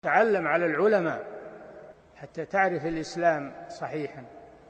تعلم على العلماء حتى تعرف الإسلام صحيحا.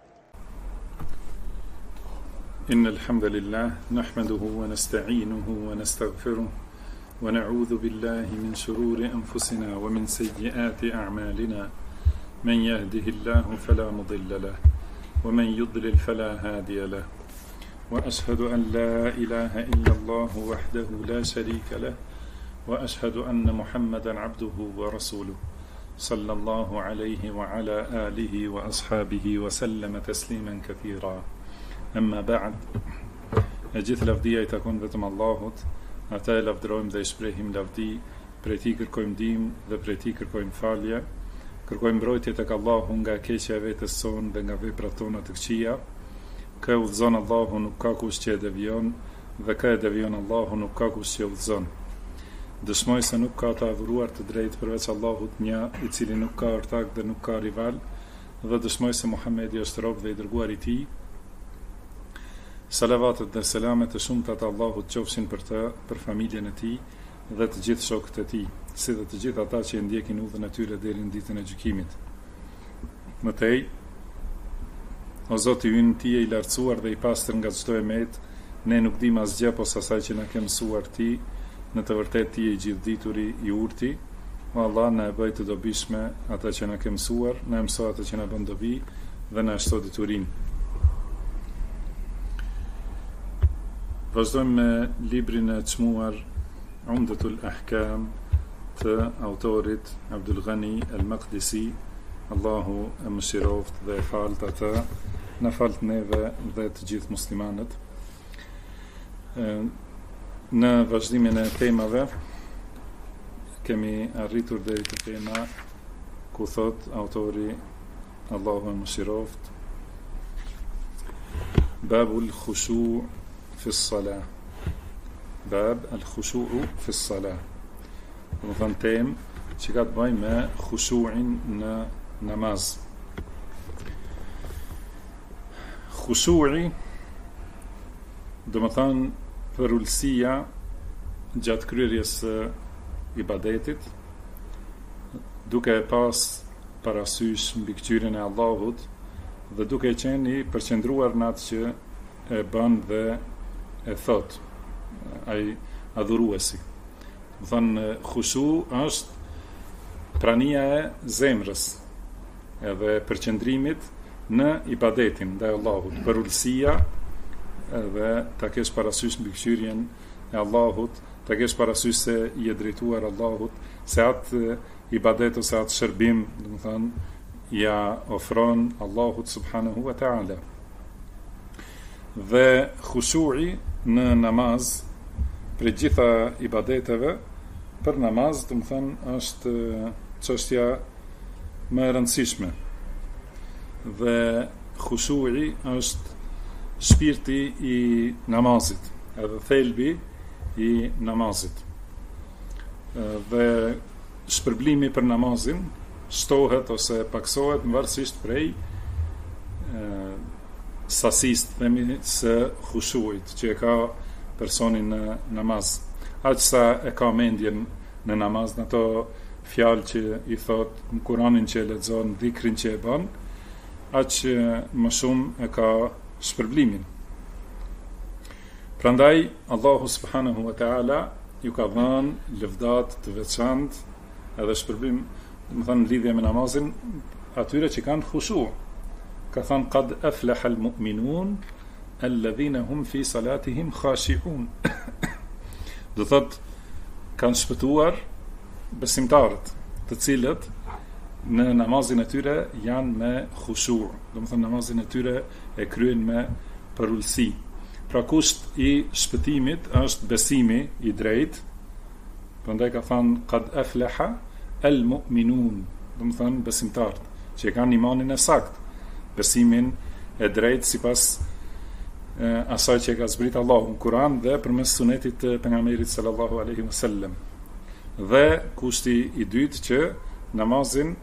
إن الحمد لله نحمده ونستعينه ونستغفره ونعوذ بالله من شرور أنفسنا ومن سيئات أعمالنا، من يهده الله فلا مضل له ومن يضلل فلا هادي له، وأشهد أن لا إله إلا الله وحده لا شريك له، وأشهد أن محمدا عبده ورسوله صلى الله عليه وعلى آله وأصحابه وسلم تسليما كثيرا. أما بعد، e gjithë lavdia I takon vetëm Allahut, ata e lavdërojmë dhe I shprehim lavdi, prej Tij kërkojmë ndihmë dhe prej Tij kërkojmë falje, kërkojmë mbrojtje tek Allahu nga keqja e vetes sonë dhe nga veprat tona të këqija. Kë udhëzon Allahu nuk ka kush që e devion, dhe kë e devion Allahu nuk ka kush që udhëzon. Dëshmoj se nuk ka të adhuruar të drejtë përveç Allahut një, I cili nuk ka ortak dhe nuk ka rival, dhe dëshmoj se Muhamedi është rob dhe I dërguar I Tij. Salavatet dhe selamet të shumta të Allahut qofshin për të, për familjen e tij dhe të gjithë shokët e tij, si dhe të gjithë ata që e ndjekin udhën e tyre deri në ditën e gjykimit. Mëtej, o Zoti ynë, Ti je I lartësuar dhe I pastër nga çdo emet, ne nuk dim asgjë posa asaj që na ke mësuar Ti, në të vërtetë Ti je I gjithdituri I urti. O Allah, na e bëj të dobishme ata që na ke mësuar, na mëso ata që na bën dobi dhe na shto diturinë. Vazhdojmë me librin e çmuar Umdatul Ahkam të autorit Abdul Ghani al-Maqdisi, Allahu e mëshiroft dhe e falt atë, na falt neve dhe të gjithë muslimanët. Në vazhdimin e temave kemi arritur deri te tema ku thot autori Allahu e mëshiroft: Babul khushu' fi s-salah. Bab al-khushu'u fi s-salah. Do të thonë temë që ka të bëjë me khushu'in në namaz. Khushu'i do të thonë përullësia gjatë kryerjes së ibadetit, duke e pas parasysh mbikëqyrjen e Allahut dhe duke qenë I përqendruar në atë që e bën dhe e thot ai adhuruesi. Do thënë khushu është prania e zemrës edhe përqendrimit në ibadetin ndaj Allahut, përullësia edhe ta kesh parasysh mbikëqyrjen e Allahut, ta kesh parasysh se I e drejtuar Allahut, se atë ibadet ose atë shërbim, do të thënë, ja ofron Allahut subhanahu wa ta'ala. Dhe khushu'i në namaz, për gjitha ibadeteve, për namaz, do të thënë, është çështja më e rëndësishme. Dhe khushu'i është shpirti I namazit, edhe thelbi I namazit. Dhe shpërblimi për namazin shtohet ose paksohet varësisht prej sasisë, themi, së khushuit që e ka personi në namaz. Aq sa e ka mendjen në namaz, në ato fjalë që I thot, në Kur'anin që e lexon, dhikrin që e bën, aq më shumë e ka shpërblimin. Prandaj Allahu subhanahu wa ta'ala ju ka dhënë lëvdat të veçantë edhe shpërblim, do të thënë lidhje me namazin, atyre që kanë khushu. Ka thënë qad aflaha al-mu'minun alladhina hum fi salatihim khashi'un. Do thot kanë shpëtuar besimtarët, të cilët në namazin e tyre janë me khushu. Do të thënë namazin e tyre e kryen me përullësi. Pra kusht I shpëtimit është besimi I drejtë. Prandaj ka thënë qad aflaha al-mu'minun, do të thënë besimtarët që kanë imanin e saktë, besimin e drejtë sipas asaj që ka zbrit Allahu në Kur'an dhe përmes sunetit të pejgamberit sallallahu alaihi wasallam. Dhe kushti I dytë që namazin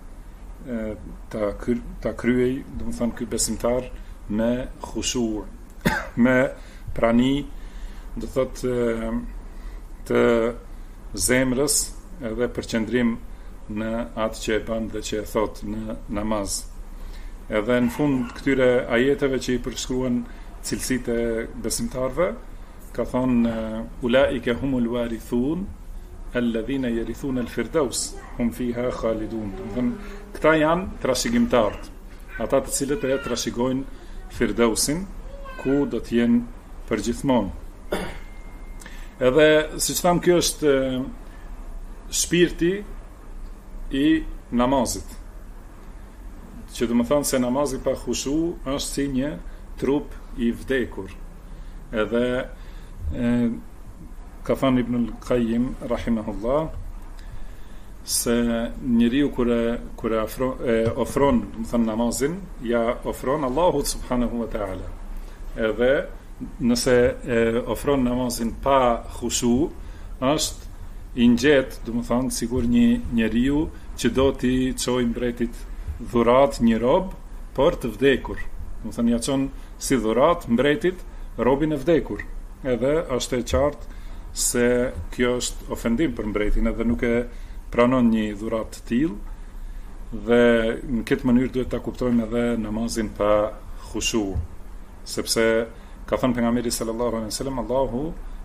ta kryej, do të thënë ky besimtar me khushu', me prani, do thotë të zemrës edhe përqendrim në atë që e bën dhe që e thot në namaz. Edhe në fund këtyre ajeteve që i përshkruan cilësitë e besimtarëve, ka thonë ulaike humul warithun alladhina yarithuna al-firdaus hum fiha khalidun. Këta janë trashëgimtarët, ata të cilët e trashëgojnë Firdausin, ku do të jenë përgjithmonë. Edhe siç tham, kjo është shpirti i namazit. Që do të thonë se namazi pa khushu është si një trup i vdekur. Edhe ka thënë Ibn al-Qayyim rahimahullah se njeriu kur ofron, do të thënë, namazin, ja ofron Allahut subhanahu wa taala. Edhe nëse ofron namazin pa khushu, është i ngjet, do të thënë, sigur një njeriu që do t'i çojë mbretit dhurat një rob, por të vdekur. Do të thënë, ja çon si dhurat mbretit robin e vdekur. Edhe është e qartë se kjo është ofendim për mbretin, edhe nuk e pranon një dhurat të tillë, dhe në këtë mënyrë duhet ta kuptojmë edhe namazin pa khushu, sepse ka thënë pejgamberi sallallahu alaihi wasallam, Allahu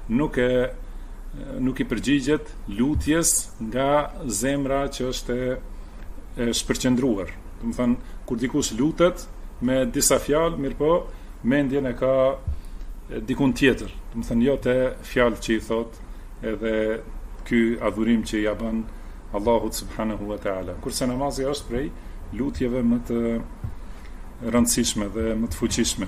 nuk i përgjigjet lutjes nga zemra që është e shpërqendruar. Do të thënë, kur dikush lutet me disa fjalë, mirëpo mendjen e ka dikun tjetër. Do të thënë, jo te fjalë që i thot, edhe ky adhurim që ja bën Allahut subhanahu wa taala. Kurse namazi është prej lutjeve më të rëndësishme dhe më të fuqishme.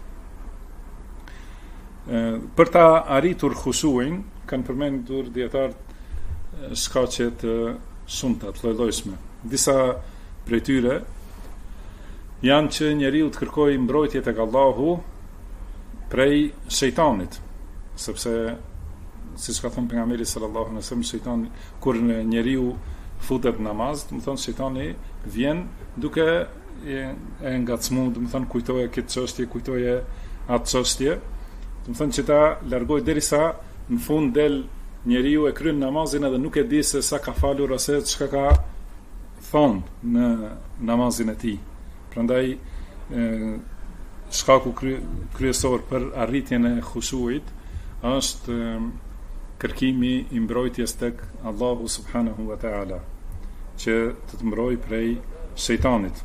Për ta arritur khushuin, kanë përmendur dietarët shkaqe të shumta, të lloj-llojshme. Disa prej tyre janë që njeriu të kërkojë mbrojtje tek Allahu prej shejtanit, sepse siç ka thënë pejgamberi sallallahu alaihi wasallam, shejtani kur njeriu futet në namaz, do të thonë shejtani vjen duke e ngacmuar, do të thonë kujtoje këtë çështje, kujtoje atë çështje, do të thonë që ta largoj derisa në fund del njeriu e kryen namazin edhe nuk e di se sa ka falur ose çka ka thonë në namazin e tij. Prandaj shkaku kryesor për arritjen e khushuit është kërkimi i mbrojtjes tek Allahu subhanahu wa taala, që të mbroj prej shejtanit.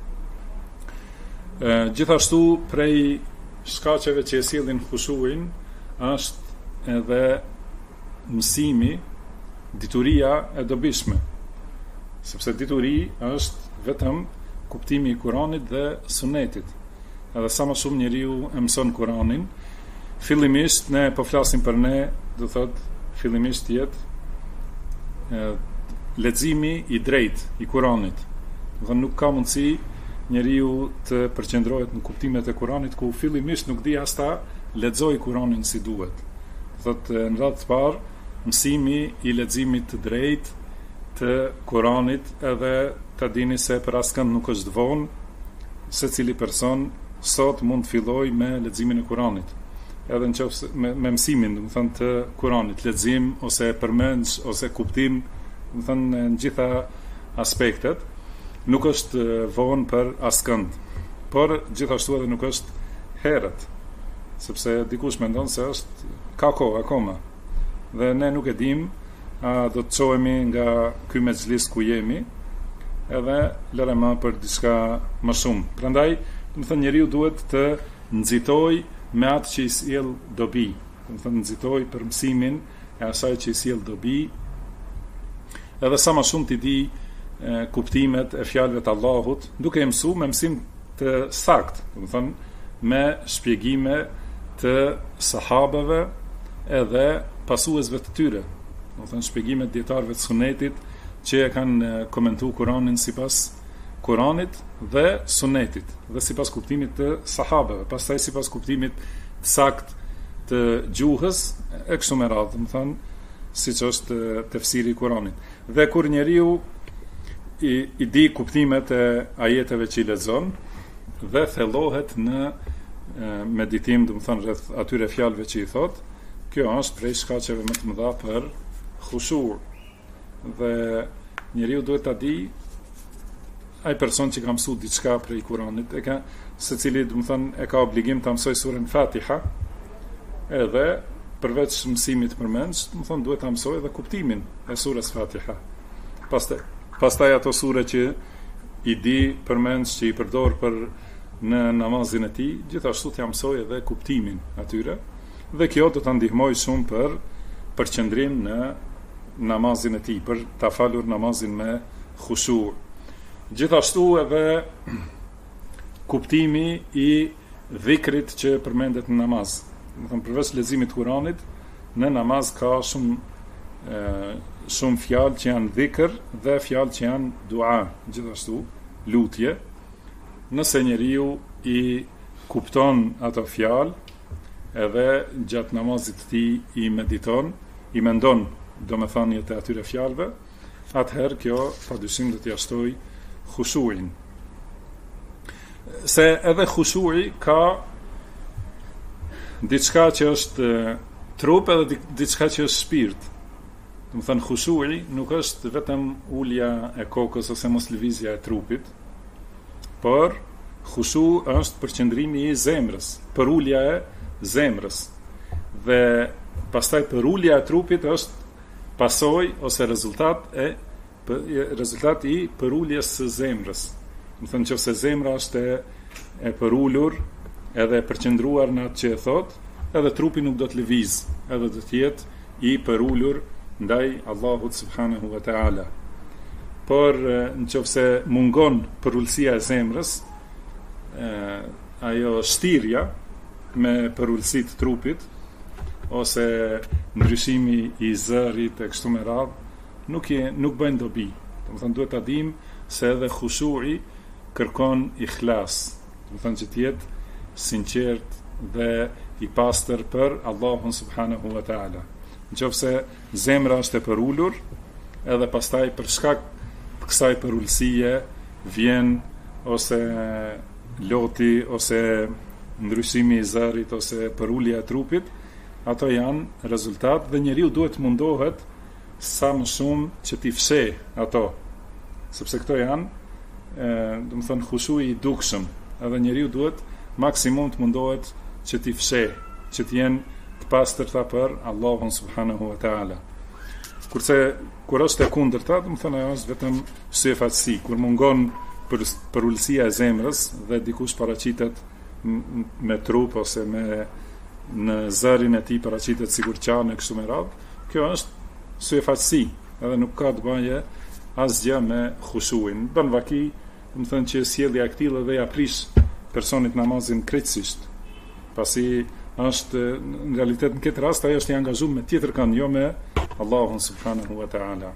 Gjithashtu prej shkaqeve që e sjellin khushuin është edhe mësimi, dituria e dobishme, sepse dituri është vetëm kuptimi i Kuranit dhe Sunetit. Edhe sa më shumë njeriu e mëson Kuranin, fillimisht ne po flasim për ne, do thot fillimisht jetë leximi i drejtë i Kuranit. Dhe nuk ka mundësi njeriu të përqendrohet në kuptimet e Kuranit ku fillimisht nuk di as ta lexoj Kuranin si duhet. Thot në radhë të parë, mësimi i leximit të drejtë të Kuranit, edhe ta dini se për askënd nuk është vonë, secili person sot mund të filloj me leximin e Kuranit. Edhe nëse me mësimin, do të thënë, të Kuranit, lexim ose përmendje ose kuptim, do të thënë, në gjitha aspektet, nuk është vonë për askënd. Por gjithashtu edhe nuk është herët, sepse dikush mendon se është ka kohë akoma. Dhe ne nuk e dim a do të çohemi nga ky mexhlis ku jemi, edhe lëre më për diçka më shumë. Prandaj, do të thënë, njeriu duhet të nxitoj me atë që i sjell dobi, do të thënë nxitoj për mësimin e asaj që i sjell dobi, edhe sa më shumë t'i di kuptimet e fjalëve të Allahut, duke mësuar me mësim të saktë, do të thënë me shpjegime të sahabeve edhe pasuesve të tyre, do të thënë shpjegimet dietarëve të Sunetit që e kanë komentuar Kuranin sipas Kuranit dhe Sunetit, dhe sipas kuptimit të sahabeve, pastaj sipas kuptimit të saktë të gjuhës e kështu me radhë, do të thënë siç është tefsiri i Kuranit. Dhe kur njeriu i di kuptimet e ajeteve që i lexon dhe thellohet në meditim, do të thënë rreth atyre fjalëve që i thot, kjo është prej shkaqeve më të mëdha për khushu. Dhe njeriu duhet ta di ai person që ka mësuar diçka prej Kuranit, secili, do të thonë, e ka obligim ta mësoj surën Fatiha, edhe përveç mësimit përmendsh, do të thonë duhet ta mësoj edhe kuptimin e surës Fatiha. Pastaj ato sure që i di përmendsh, që i përdor në namazin e tij, gjithashtu t'ja mësoj edhe kuptimin atyre, dhe kjo do ta ndihmoj shumë për përqendrim në namazin e tij, për ta falur namazin me khushu'. Gjithashtu edhe kuptimi i dhikrit që përmendet në namaz. Do të thonë, përveç leximit të Kuranit, në namaz ka shumë fjalë që janë dhikr dhe fjalë që janë dua, gjithashtu lutje. Nëse njeriu i kupton ato fjalë, edhe gjatë namazit të tij i mediton, i mendon domethëniet e atyre fjalëve, atëherë kjo padyshim do t'i shtoj khushuin. Se edhe khushui ka diçka që është trup edhe diçka që është shpirt. Do të thënë, khushui nuk është vetëm ulja e kokës ose mos lëvizja e trupit, por khushu është përqendrimi i zemrës, për ulja e zemrës. Dhe pastaj për ulja e trupit është pasojë ose rezultat i përuljes së zemrës. Do të thënë, nëse zemra është e përulur edhe e përqendruar në atë që e thot, edhe trupi nuk do të lëviz, edhe do të jetë i përulur ndaj Allahut subhanahu wa ta'ala. Por nëse mungon përulësia e zemrës, ajo shtirja me përulësi të trupit, ose ndryshimi i zërit e kështu me radhë, nuk bëjnë dobi. Do të thënë, duhet ta dim se edhe khushu'i kërkon ikhlas, do të thënë që të jetë sinqert dhe i pastër për Allahun subhanahu wa ta'ala. Nëse zemra është e përulur, edhe pastaj për shkak të kësaj përulësie vjen ose loti, ose ndryshimi i zërit, ose përulja e trupit, ato janë rezultat dhe njeriu duhet mundohet sa më shumë që t'i fsheh ato, sepse këto janë do të thënë khushui i dukshëm, edhe njeriu duhet maksimum të mundohet që t'i fsheh, që t'jenë të pastërta për Allahun subhanahu wa ta'ala. Kurse kur është e kundërta, do të thënë, ajo është vetëm syfatësi, kur mungon përulësia e zemrës dhe dikush paraqitet me trup ose në zërin e tij paraqitet sikur qanë kështu me radhë, kjo është syfatësi, edhe nuk ka të bëjë asgjë me khushuin. Bën vaki, do të thënë që sjellja e këtij dhe ja prish personit namazin krejtësisht, pasi është në realitet në këtë rast ajo është i angazhuar me tjetër kënd, jo me Allahun subhanahu wa ta'ala.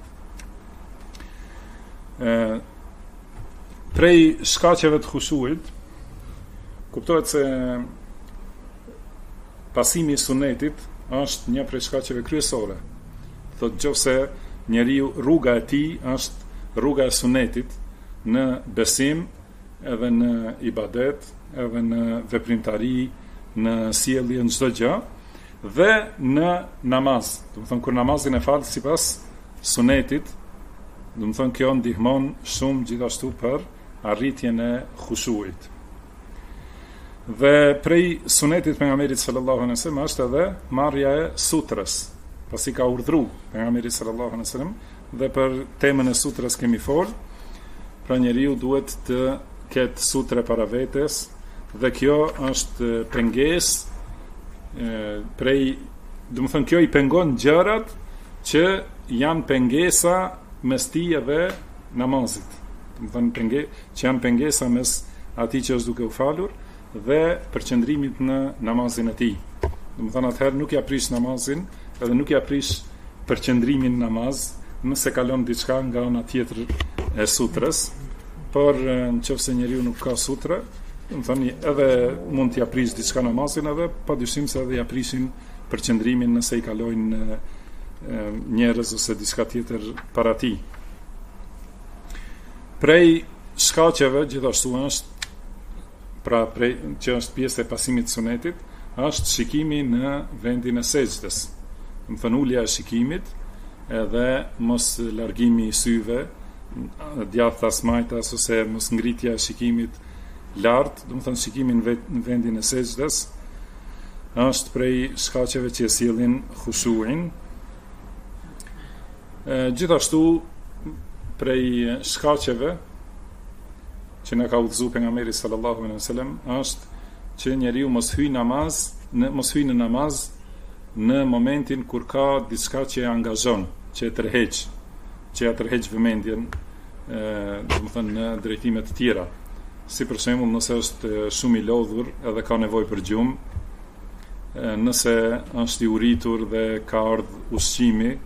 Prej shkaqeve të khushuit kuptohet se pasimi i sunetit është një prej shkaqeve kryesore. Thotë, nëse njeriu rruga e tij është rruga e sunetit në besim, edhe në ibadet, edhe në veprimtari, në sjellje, në çdo gjë, dhe në namaz. Do të thonë, kur namazin e fal sipas sunetit, do të thonë kjo ndihmon shumë gjithashtu për arritjen e khushuit. Dhe prej sunetit pejgamberit sallallahu alaihi wasallam është edhe marrja e sutrës, pasi ka urdhëruar pejgamberi sallallahu alaihi wasallam, dhe për temën e sutrës kemi fol, pra njeriu duhet të ketë sutre para vetes, dhe kjo është pengesë prej, do të thënë, kjo i pengon gjërat që janë pengesa mes tij dhe namazit. Do të thënë, që janë pengesa mes atij që është duke u falur dhe përqendrimit në namazin e tij. Do të thënë, atëherë nuk ja prish namazin, edhe nuk ja prish përqendrimin në namaz, nëse kalon diçka nga ana tjetër e sutrës, por nëse njeriu nuk ka sutre, do të thënë, edhe mund t'ja prish diçka namazin, edhe padyshim se edhe ja prishin përqendrimin nëse i kalojnë njerëz ose diçka tjetër para tij. Prej shkaqeve gjithashtu është, pra që është pjesë e pasimit të sunetit, është shikimi në vendin e sejdës. Do të thënë, ulja e shikimit edhe mos largimi i syve, djathta smajtas ose mos ngritja e shikimit lart, do të thonë shikimi në vendin e sejdës, është prej shkaqeve që sjellin khushuin. Gjithashtu prej shkaqeve që na ka udhëzuar pejgamberi sallallahu alaihi wasallam është që njeriu mos hyjë në namaz në momentin kur ka diçka që e angazhon, që e tërheq vëmendjen, do të thonë në drejtime të tjera. Si për shembull, nëse është shumë i lodhur edhe ka nevojë për gjumë, nëse është i uritur dhe ka ardhur ushqimi,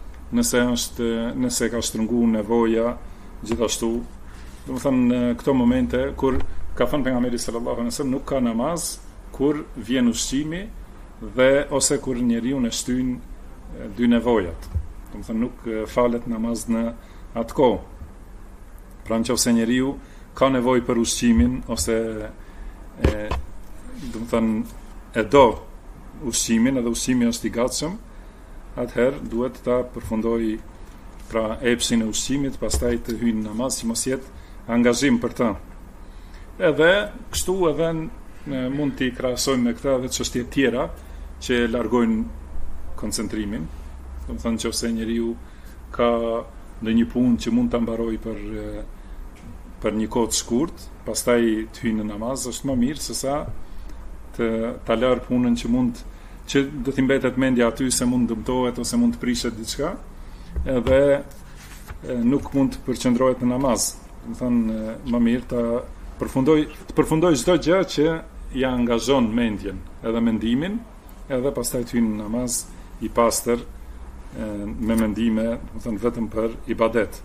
nëse ka shtrënguar nevoja, gjithashtu. Do të thonë në këto momente kur ka thënë pejgamberi sallallahu alaihi wasallam, nuk ka namaz kur vjen ushqimi dhe ose kur njeriu e shtyn dy nevojat. Do të thonë nuk falet namaz në atë kohë. Pra nëse njeriu ka nevojë për ushqimin ose do të thonë e do ushqimin edhe ushqimi është i gatshëm, atëherë duhet ta përfundoj pra epsin e ushqimit, pastaj të hyjë në namaz, që mos jetë angazhim për të. Edhe kështu edhe mund t'i krahasojmë me këtë edhe çështje tjera që largojnë koncentrimin. Do të thonë nëse njeriu ka ndonjë punë që mund ta mbarojë për një kohë të shkurt, pastaj të hyjë në namaz, është më mirë se sa ta larë punën që do t'i mbetet mendja aty se mund dëmtohet ose mund të prishet diçka, edhe nuk mund të përqendrohet në namaz. Do të thonë më mirë të përfundoj çdo gjë që ja angazhon mendjen, edhe mendimin, edhe pastaj të hyjë në namaz i pastër me mendime, do të thonë vetëm për ibadet.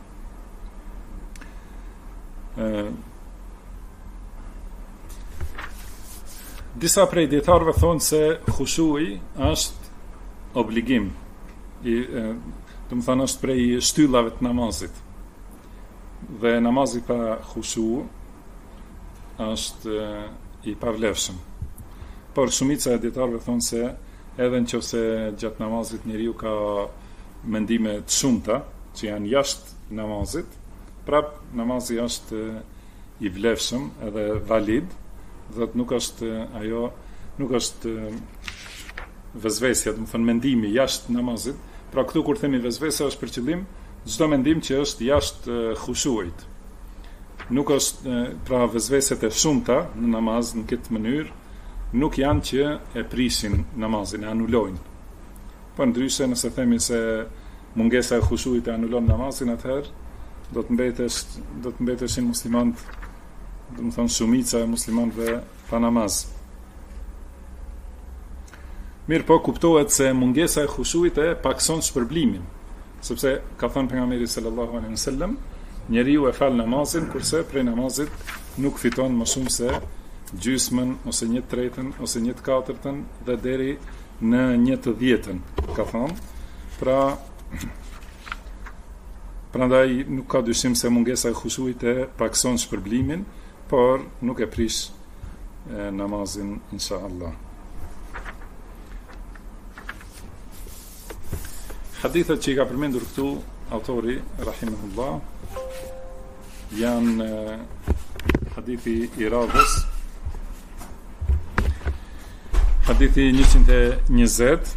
Disa prej dietarëve thonë se khushui është obligim, do të thonë është prej shtyllave të namazit. Dhe namazi pa khushu është i pavlefshëm. Por shumica e dietarëve thonë se edhe nëse gjatë namazit njeriu ka mendime të shumta që janë jashtë namazit, prap namazi është i vlefshëm edhe valid, dhe nuk është vezvesja, do të thonë mendimi jashtë namazit. Pra këtu kur themi vezvesja është për qëllim çdo mendim që është jashtë khushuit. Nuk është pra vezveset e shumta në namaz në këtë mënyrë nuk janë që e prisin namazin, e anulojnë. Po ndryshe nëse themi se mungesa e khushuit e anulon namazin, atëherë do të mbeteshin muslimanët, do të thonë shumica e muslimanëve pa namaz. Mirë po kuptohet se mungesa e khushuit e pakson shpërblimin, sepse ka thënë pejgamberi sallallahu alaihi wasallam, njeriu e fal namazin kurse prej namazit nuk fiton më shumë se gjysmën ose 1/3 ose 1/4 dhe deri në 1/10, ka thënë. Prandaj nuk ka dyshim se mungesa e khushuit e pakson shpërblimin, por nuk e prish namazin inshallah. Hadithet që I ka përmendur këtu autori rahimahullah janë hadithi I radhës, hadithi 120,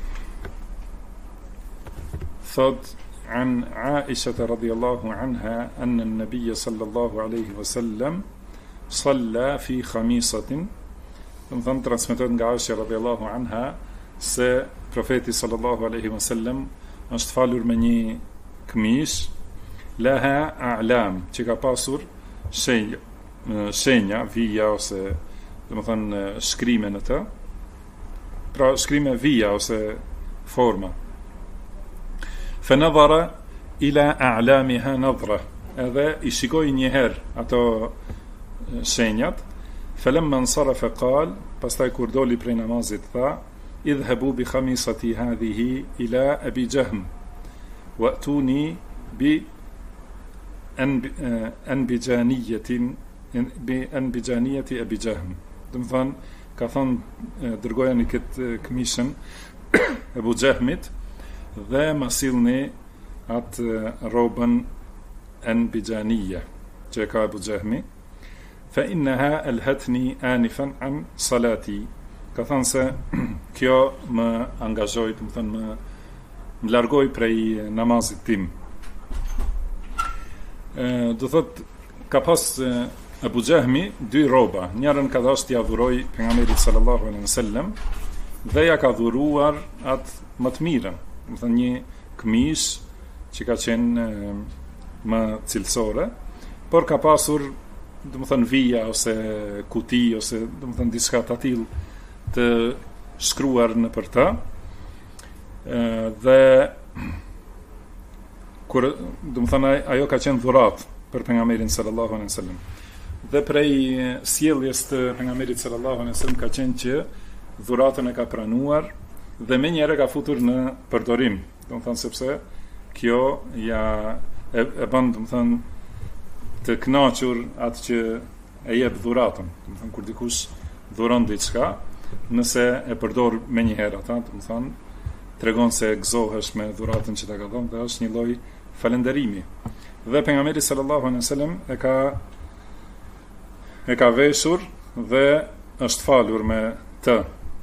thot عن عائشة رضي الله عنها أن النبي صلى الله عليه وسلم صلى في خميصة. ثم transmetohet nga Aisha radhiyallahu anha se profeti sallallahu alaihi wasallam është falur me një këmish laha a'lam, që ka pasur shenja, vija ose domethënë shkrime në të. Pra shkrime vija ose forma. Fenadhara ila a'lamiha nadhra, edhe I shikoi një herë ato shenjat. Falamma insarafa qal, pastaj kur doli prej namazit tha, idhhabu bi khamisati hadhihi ila Abi Jahm wa'tuni bi anbijaniyati Abi Jahm. Domthon ka thon dërgojani këtë këmishën Abu Jahmit dhe ma sillni atë robën Anbijanije që ka Abu Jahmi, fa innaha alhatni anifan an salati, ka thënë se kjo më angazhoi, do të thënë më largoi prej namazit tim. Do thot ka pas Abu Jahmi dy roba, njërën ka dash t'ia dhuroj pejgamberit sallallahu alaihi wasallam dhe ja ka dhuruar atë më të mirën, do thënë një këmish që ka qenë më cilësore, por ka pasur, do të thënë, vija ose kuti ose do të thënë diçka të tillë të shkruar në për ta, dhe kur do të thënë ajo ka qenë dhuratë për pejgamberin sallallahu alaihi wasallam. Dhe prej sjelljes të pejgamberit sallallahu alaihi wasallam ka qenë që dhuratën e ka pranuar dhe më njëherë ka futur në përdorim, do të thënë sepse kjo e bën, do të thënë, të kënaqur atë që e jep dhuratën. Do të thënë kur dikush dhuron diçka, nëse e përdor më një herë atë, do të thënë tregon se gëzohesh me dhuratën që ta ka dhënë dhe është një lloj falënderimi. Dhe pejgamberi sallallahu alaihi wasallam e ka veshur dhe është falur me të.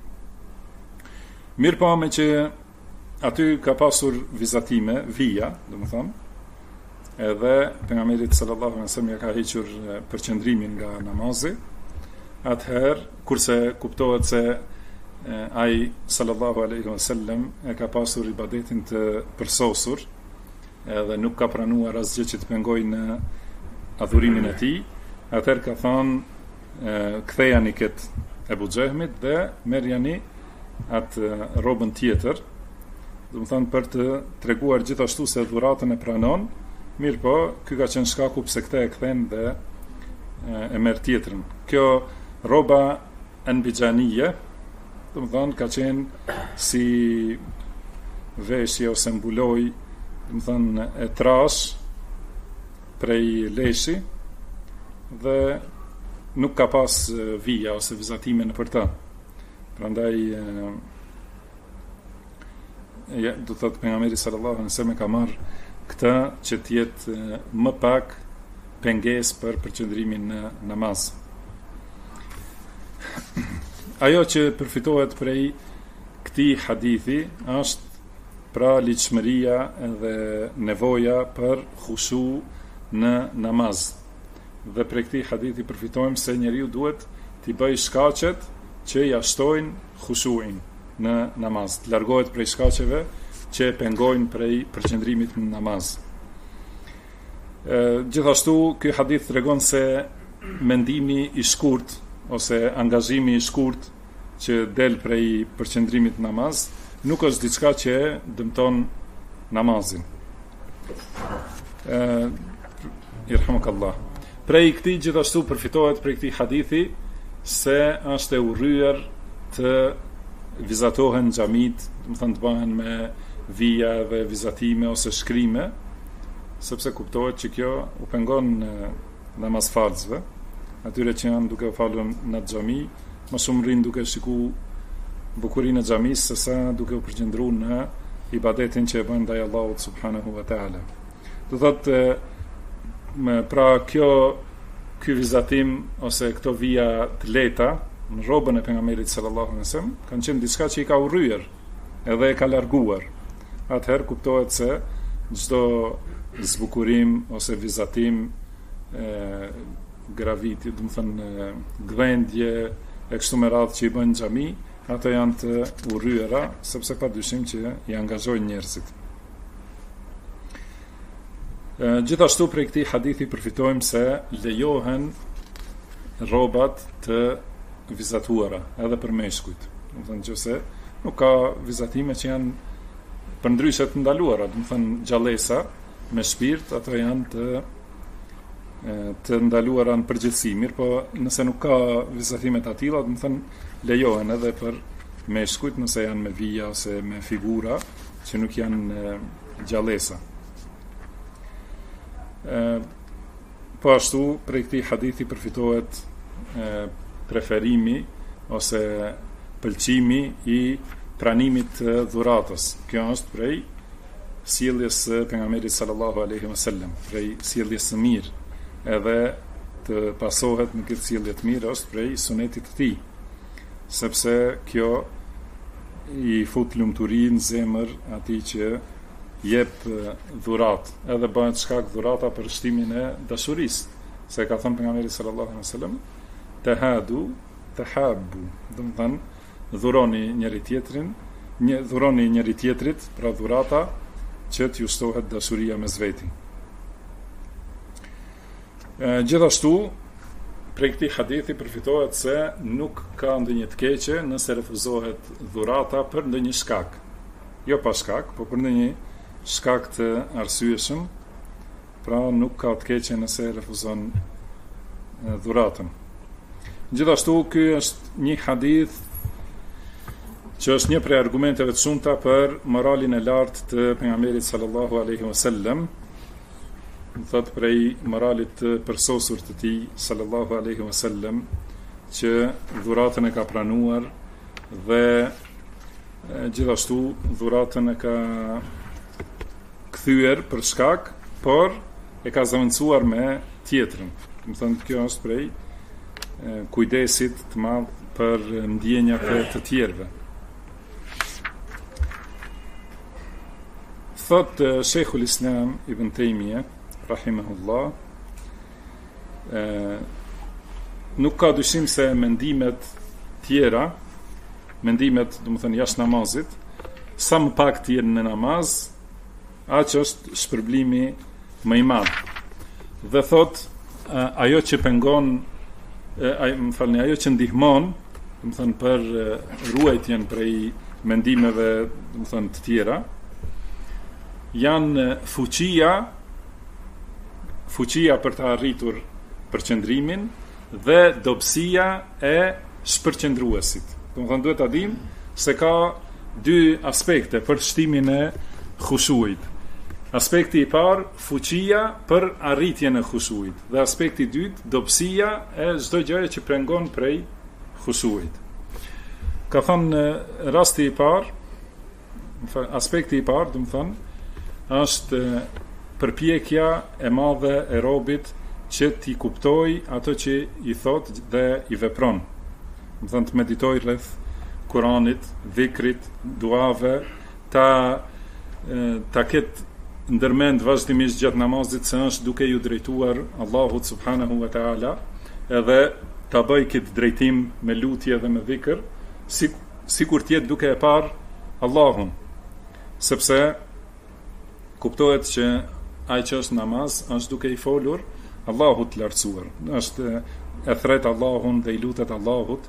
Mirë po me që aty ka pasur vizatime, vija, do të thënë, edhe pejgamberit sallallahu alaihi wasallam ja ka hequr përqendrimin nga namazi. Atëherë, kurse kuptohet se ai sallallahu alaihi wasallam e ka pasur ibadetin të përsosur, edhe nuk ka pranuar asgjë që të pengojë në adhurimin e tij, atëherë ka thonë kthejani këtë Abu Jahmit dhe merrjani atë robën tjetër, do të thonë për të treguar gjithashtu se dhuratën e pranon. Mirë po, ky ka qenë shkaku pse këta e kthen dhe e merr tjetrën. Kjo roba Anbijanije, do të thonë, ka qenë si veshje ose mbuloj, do të thonë, e trash prej leshi dhe nuk ka pas vija ose vizatime në për ta. Prandaj do të thotë pejgamberi sallallahu alaihi wasallam ka marr këtë që të jetë më pak pengesë për përqendrimin në namaz. Ajo që përfitohet prej këtij hadithi është pra ligjshmëria dhe nevoja për khushu në namaz. Dhe prej këtij hadithi përfitojmë se njeriu duhet t'i bëjë shkaqet që ja shtojnë khushuin në namaz, të largohet prej shkaqeve që pengojnë prej përqendrimit në namaz. Gjithashtu, ky hadith tregon se mendimi i shkurt ose angazhimi i shkurt që del prej përqendrimit në namaz nuk është diçka që dëmton namazin. Irhamukallah. Prej këtij gjithashtu përfitohet prej këtij hadithi se është e urryer të vizatohen xhamit, do të thënë të bëhen me vija dhe vizatime ose shkrime, sepse kuptohet që kjo u pengon namaz farzve, atyre që janë duke falur në xhami, më shumë rrin duke shiku bukurinë e xhamisë sesa duke u përqendruar në ibadetin që e bën ndaj Allahut subhanahu wa taala. Do thotë pra ky vizatim ose këto vija të lehta në rrobën e pejgamberit sallallahu alaihi wasallam kanë qenë diçka që i ka urryer edhe e ka larguar. Atëherë kuptohet se çdo zbukurim ose vizatim, graviti, do të thënë gdhendje e kështu me radhë që i bën xhami, ato janë të urryera sepse padyshim që i angazhojnë njerëzit. Gjithashtu prej këtij hadithi përfitojmë se lejohen rrobat të vizatuara edhe për meshkujt. Do të thënë nëse nuk ka vizatime që janë përndryshe të ndaluara, do të thënë gjallësa me shpirt, ato janë të ndaluara në përgjithësi. Mirë, po nëse nuk ka vizatime të tilla, do të thënë lejohen edhe për meshkujt nëse janë me vija ose me figura që nuk janë gjallësa. Po ashtu prej këtij hadithi përfitohet preferimi ose pëlqimi i pranimit të dhuratës. Kjo është prej sjelljes së pejgamberit sallallahu alaihi wasallam, prej sjelljes së mirë, edhe të pasohet në këtë sjellje të mirë është prej sunetit të tij, sepse kjo i fut lumturi në zemër atij që jep dhurat, edhe bëhet shkak dhurata për shtimin e dashurisë, se ka thënë pejgamberi sallallahu alaihi wasallam, tahadu tahabbu, do të thënë dhuroni njëri tjetrit, pra dhurata që t'ju shtohet dashuria mes veti. Gjithashtu, prej këtij hadithi përfitohet se nuk ka ndonjë të keqe nëse refuzohet dhurata për ndonjë shkak. Jo pa shkak, por për ndonjë shkak të arsyeshëm, pra nuk ka të keqe nëse refuzon dhuratën. Gjithashtu, ky është një hadith që është një prej argumenteve të shumta për moralin e lartë të pejgamberit sallallahu alaihi wasallam, thot prej moralit të përsosur të tij sallallahu alaihi wasallam, që dhuratën e ka pranuar dhe gjithashtu dhuratën e ka kthyer për shkak, por e ka zëvendësuar me tjetrën. Do të thënë kjo është prej kujdesit të madh për ndjenjat e të tjerëve. Thot Sheikhul Islam Ibn Taymiyah rahimahullah, nuk ka dyshim se mendimet tjera, mendimet, do të thënë jashtë namazit, sa më pak të jenë në namaz, aq është shpërblimi më i madh. Dhe thot ajo që pengon, ajo që ndihmon, do të thënë për ruajtjen prej mendimeve, do të thënë të tjera, janë fuqia për të arritur përqendrimin dhe dobësia e shpërqendruesit. Do të thënë duhet ta dimë se ka dy aspekte për shtimin e khushuit. Aspekti i parë, fuqia për arritjen e khushuit, dhe aspekti i dytë, dobësia e çdo gjëje që pengon prej khushuit. Ka thënë rasti i parë, aspekti i parë, do të thënë, është përpjekja e madhe e robit që t'i kuptoj ato që i thot dhe i vepron. Do të thënë të meditoj rreth Kuranit, dhikrit, duave, ta ketë ndërmend vazhdimisht gjatë namazit se është duke ju drejtuar Allahut subhanahu wa taala, edhe ta bëj këtë drejtim me lutje dhe me dhikr, sikur të jetë duke e parë Allahun, sepse kuptohet që ai që është namaz është duke i folur Allahut të lartësuar, është e thret Allahun dhe i lutet Allahut,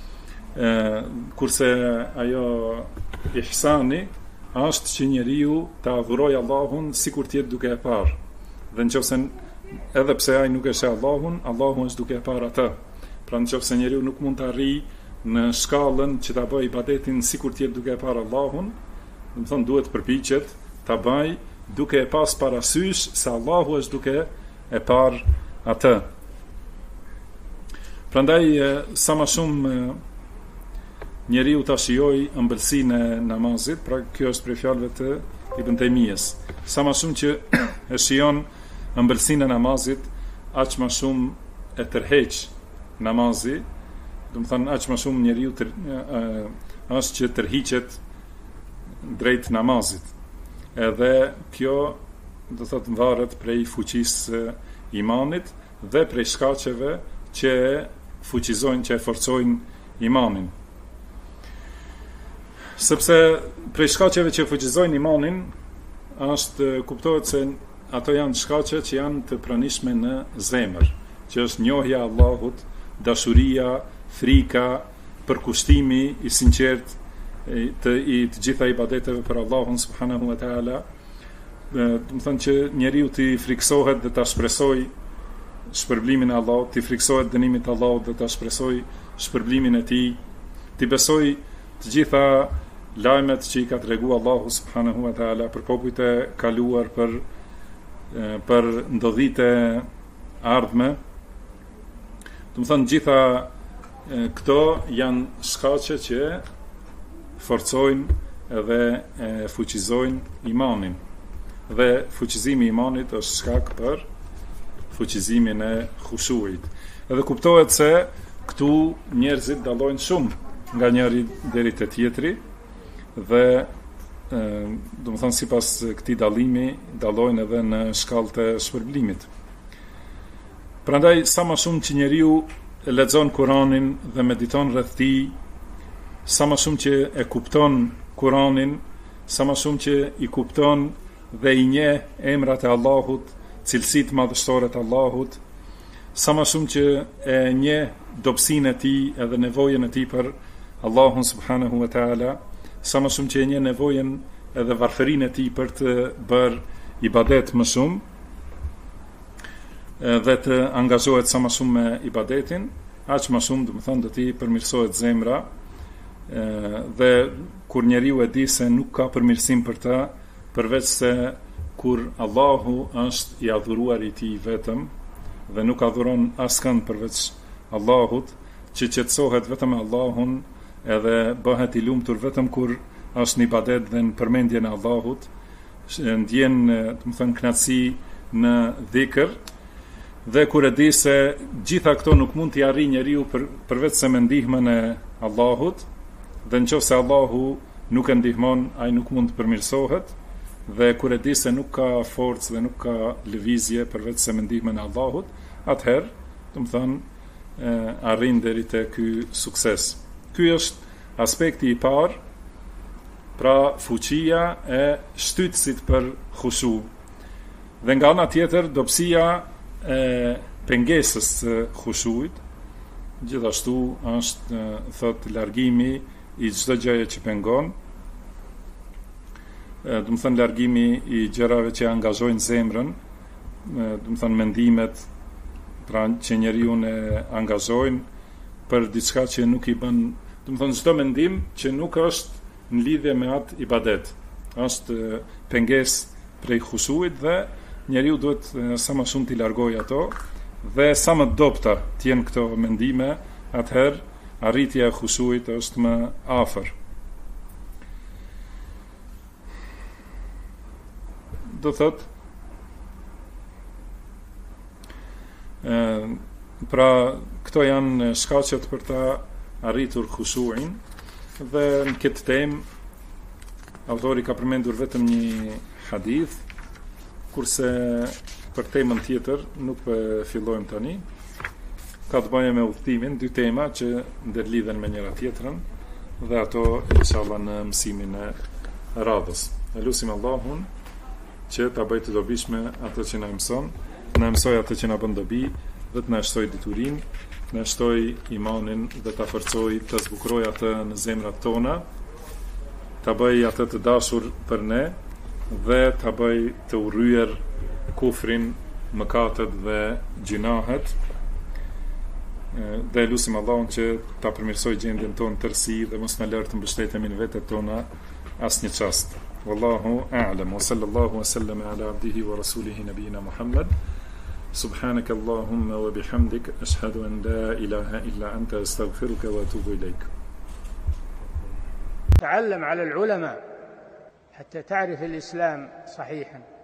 kurse ajo ihsani është që njeriu ta adhurojë Allahun sikur të jetë duke e parë. Dhe nëse edhe pse ai nuk e sheh Allahun, Allahu është duke e parë atë. Pra nëse njeriu nuk mund të arrijë në shkallën që ta bëjë ibadetin sikur të jetë duke e parë Allahun, do të thonë duhet përpiqet ta bëjë duke e pas parasysh se Allahu është duke e parë atë. Prandaj sa më shumë njeriu ta shijoj ëmbëlsinë e namazit, pra kjo është prej fjalëve të Ibn Taymiyes. Sa më shumë që e shijon ëmbëlsinë e namazit, aq më shumë e tërheq namazi, do të thënë aq më shumë njeriu është që tërhiqet drejt namazit. Edhe kjo do thotë varet prej fuqisë së imanit dhe prej shkaqeve që fuqizojnë, që e forcojnë imanin. Sepse prej shkaqeve që fuqizojnë imanin është kuptohet se ato janë shkaqe që janë të pranishme në zemër, që është njohja e Allahut, dashuria, frika, përkushtimi i sinqert të gjitha ibadeteve për Allahun subhanahu wa taala. Do të thënë që njeriu t'i friksohet dhe ta shpresoj shpërblimin e Allahut, t'i friksohet dënimin e Allahut dhe ta shpresoj shpërblimin e tij, t'i besoj të gjitha lajmet që i ka treguar Allahu subhanahu wa taala për popujt e kaluar, për ndodhitë e ardhme. Do të thënë gjitha këto janë shkaqe që forcojnë edhe fuqizojnë imanin. dhe fuqizimi i imanit është shkak për fuqizimin e khushuit. Edhe kuptohet se këtu njerëzit dallojnë shumë nga njëri deri te tjetri dhe do të thonë sipas këtij dallimi dallojnë edhe në shkallë të shpërblimit. Prandaj sa më shumë që njeriu lexon Kur'anin dhe mediton rreth tij, sa më shumë që e kupton Kur'anin, sa më shumë që i kupton dhe i njeh emrat e Allahut, cilësitë madhështore të Allahut, sa më shumë që e njeh dobësinë e tij edhe nevojën e tij për Allahun subhanahu wa taala, sa më shumë që e njeh nevojën edhe varfërinë e tij për të bërë ibadet më shumë dhe të angazhohet sa më shumë me ibadetin, aq më shumë do të thonë do t'i përmirësohet zemra dhe kur njeriu e di se nuk ka përmirësim për ta përveç se kur Allahu është i adhuruar i tij vetëm dhe nuk adhuron askënd përveç Allahut, që qetësohet vetëm me Allahun edhe bëhet i lumtur vetëm kur është në ibadet dhe në përmendjen e Allahut, ndjen do të thonë kënaqësi në dhikr. Dhe kur e di se gjitha këto nuk mund t'i arrijë njeriu përveç se me ndihmën e Allahut, dhe nëse Allahu nuk e ndihmon, ai nuk mund të përmirësohet, dhe kur e di se nuk ka forcë dhe nuk ka lëvizje përveç se me ndihmën e Allahut, atëherë, do të thonë, arrin deri te ky sukses. Ky është aspekti i parë, pra fuqia e shtytësit për khushu. Dhe nga ana tjetër, dobësia e pengesës të khushuit, gjithashtu është thot largimi i çdo gjëje që pengon, do të thënë largimi i gjërave që angazhojnë zemrën, do të thënë mendimet, pra që njeriu e angazhojnë për diçka që nuk i bën, do të thënë çdo mendim që nuk është në lidhje me atë ibadet, është pengesë prej khushuit dhe njeriu duhet sa më shumë t'i largojë ato dhe sa më dobta të jenë këto mendime, atëherë arritja e khushuit është më afër. Do thot pra këto janë shkaqet për ta arritur khushuin dhe në këtë temë autori ka përmendur vetëm një hadith, kurse për temën tjetër nuk fillojmë tani. Ka të bëjë me udhtimin, dy tema që ndërlidhen me njëra tjetrën dhe ato inshallah në mësimin e radhës. Elusim Allahun që ta bëjë të dobishme ato që na mëson, na mësoj ato që na bën dobi, dhe të na shtoj diturinë, na shtoj imanin dhe ta forcoj të zbukuroj atë në zemrat tona, ta bëj atë të dashur për ne dhe ta bëj të urryer kufrin, mëkatet dhe gjinahet. Dhe lutim Allahun që ta përmirësoj gjendjen tonë tërësi dhe mos na lërë të mbështetemi në vetet tona asnjë çast. Wallahu a'lam wa sallallahu wa sallam ala abdihi wa rasulihi nabiyina Muhammad. Subhanaka Allahumma wa bihamdik ashhadu an la ilaha illa anta astaghfiruka wa atubu ilayk. تعلم على العلماء حتى تعرف الإسلام صحيحا.